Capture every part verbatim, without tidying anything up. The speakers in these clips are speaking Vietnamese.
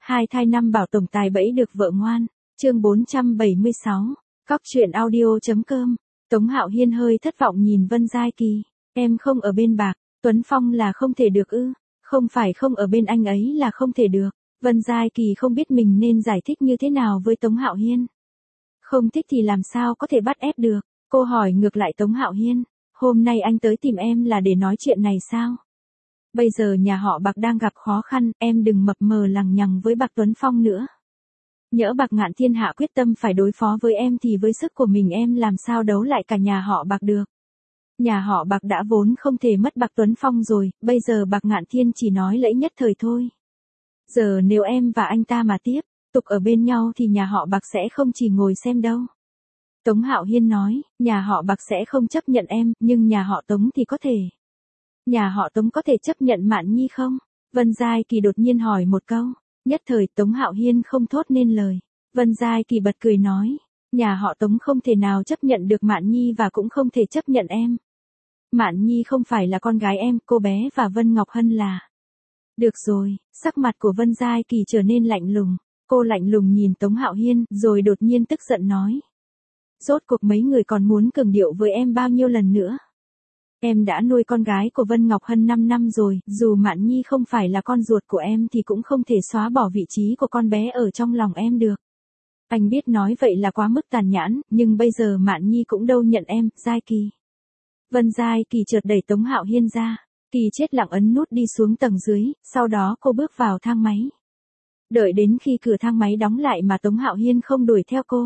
Hai thai năm bảo tổng tài bẫy được vợ ngoan. Chương bốn trăm bảy mươi sáu. Cóc truyện audio.com. Tống Hạo Hiên hơi thất vọng nhìn Vân Giai Kỳ. Em không ở bên bạc, Tuấn Phong là không thể được ư? Không phải không ở bên anh ấy là không thể được. Vân Giai Kỳ không biết mình nên giải thích như thế nào với Tống Hạo Hiên. Không thích thì làm sao có thể bắt ép được. Cô hỏi ngược lại Tống Hạo Hiên. Hôm nay anh tới tìm em là để nói chuyện này sao? Bây giờ nhà họ Bạc đang gặp khó khăn, em đừng mập mờ lằng nhằng với Bạc Tuấn Phong nữa. Nhỡ Bạc Ngạn Thiên Hạ quyết tâm phải đối phó với em thì với sức của mình em làm sao đấu lại cả nhà họ Bạc được. Nhà họ Bạc đã vốn không thể mất Bạc Tuấn Phong rồi, bây giờ Bạc Ngạn Thiên chỉ nói lẫy nhất thời thôi. Giờ nếu em và anh ta mà tiếp tục ở bên nhau thì nhà họ Bạc sẽ không chỉ ngồi xem đâu. Tống Hạo Hiên nói, nhà họ Bạc sẽ không chấp nhận em, nhưng nhà họ Tống thì có thể. Nhà họ Tống có thể chấp nhận Mạn Nhi không? Vân Giai Kỳ đột nhiên hỏi một câu. Nhất thời Tống Hạo Hiên không thốt nên lời. Vân Giai Kỳ bật cười nói, nhà họ Tống không thể nào chấp nhận được Mạn Nhi và cũng không thể chấp nhận em. Mạn Nhi không phải là con gái em, cô bé và Vân Ngọc Hân là. Được rồi, sắc mặt của Vân Giai Kỳ trở nên lạnh lùng. Cô lạnh lùng nhìn Tống Hạo Hiên, rồi đột nhiên tức giận nói. Rốt cuộc mấy người còn muốn cường điệu với em bao nhiêu lần nữa? Em đã nuôi con gái của Vân Ngọc Hân năm năm rồi, dù Mạn Nhi không phải là con ruột của em thì cũng không thể xóa bỏ vị trí của con bé ở trong lòng em được. Anh biết nói vậy là quá mức tàn nhẫn, nhưng bây giờ Mạn Nhi cũng đâu nhận em, Giai Kỳ. Vân Giai Kỳ chợt đẩy Tống Hạo Hiên ra. Kỳ chết lặng ấn nút đi xuống tầng dưới, sau đó cô bước vào thang máy. Đợi đến khi cửa thang máy đóng lại mà Tống Hạo Hiên không đuổi theo cô.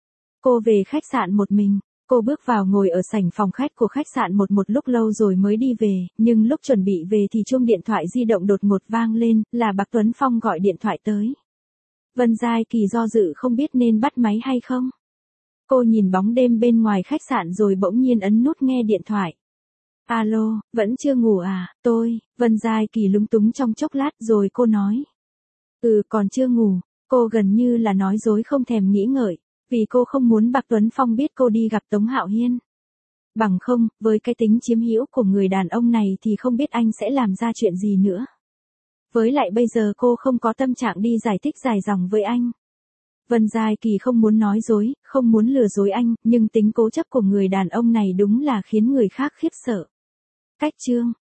Cô về khách sạn một mình. Cô bước vào ngồi ở sảnh phòng khách của khách sạn một một lúc lâu rồi mới đi về, nhưng lúc chuẩn bị về thì chuông điện thoại di động đột ngột vang lên, là Bạc Tuấn Phong gọi điện thoại tới. Vân Giai Kỳ do dự không biết nên bắt máy hay không. Cô nhìn bóng đêm bên ngoài khách sạn rồi bỗng nhiên ấn nút nghe điện thoại. Alo, vẫn chưa ngủ à, tôi, Vân Giai Kỳ lúng túng trong chốc lát rồi cô nói. Ừ, còn chưa ngủ, cô gần như là nói dối không thèm nghĩ ngợi. Vì cô không muốn Bạc Tuấn Phong biết cô đi gặp Tống Hạo Hiên. Bằng không, với cái tính chiếm hữu của người đàn ông này thì không biết anh sẽ làm ra chuyện gì nữa. Với lại bây giờ cô không có tâm trạng đi giải thích dài dòng với anh. Vân Giai Kỳ không muốn nói dối, không muốn lừa dối anh, nhưng tính cố chấp của người đàn ông này đúng là khiến người khác khiếp sợ. Cách chương